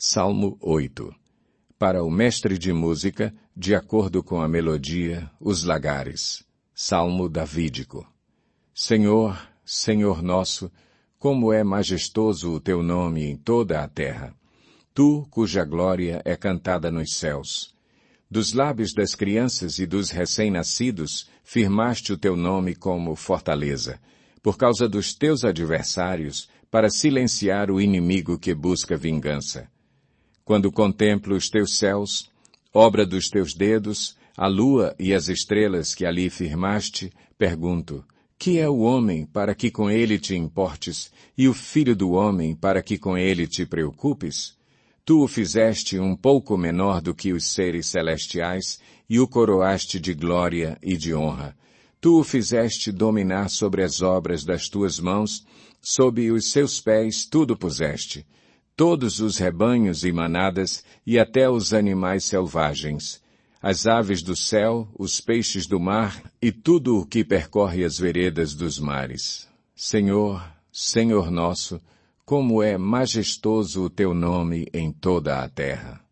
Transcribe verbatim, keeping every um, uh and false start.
Salmo oito. Para o mestre de música, de acordo com a melodia, os lagares. Salmo davídico. Senhor, Senhor nosso, como é majestoso o teu nome em toda a terra. Tu, cuja glória é cantada nos céus. Dos lábios das crianças e dos recém-nascidos, firmaste o teu nome como fortaleza, por causa dos teus adversários, para silenciar o inimigo que busca vingança. Quando contemplo os teus céus, obra dos teus dedos, a lua e as estrelas que ali firmaste, pergunto, que é o homem para que com ele te importes, e o filho do homem para que com ele te preocupes? Tu o fizeste um pouco menor do que os seres celestiais, e o coroaste de glória e de honra. Tu o fizeste dominar sobre as obras das tuas mãos, sob os seus pés tudo puseste. Todos os rebanhos e manadas, e até os animais selvagens, as aves do céu, os peixes do mar, e tudo o que percorre as veredas dos mares. Senhor, Senhor nosso, como é majestoso o teu nome em toda a terra.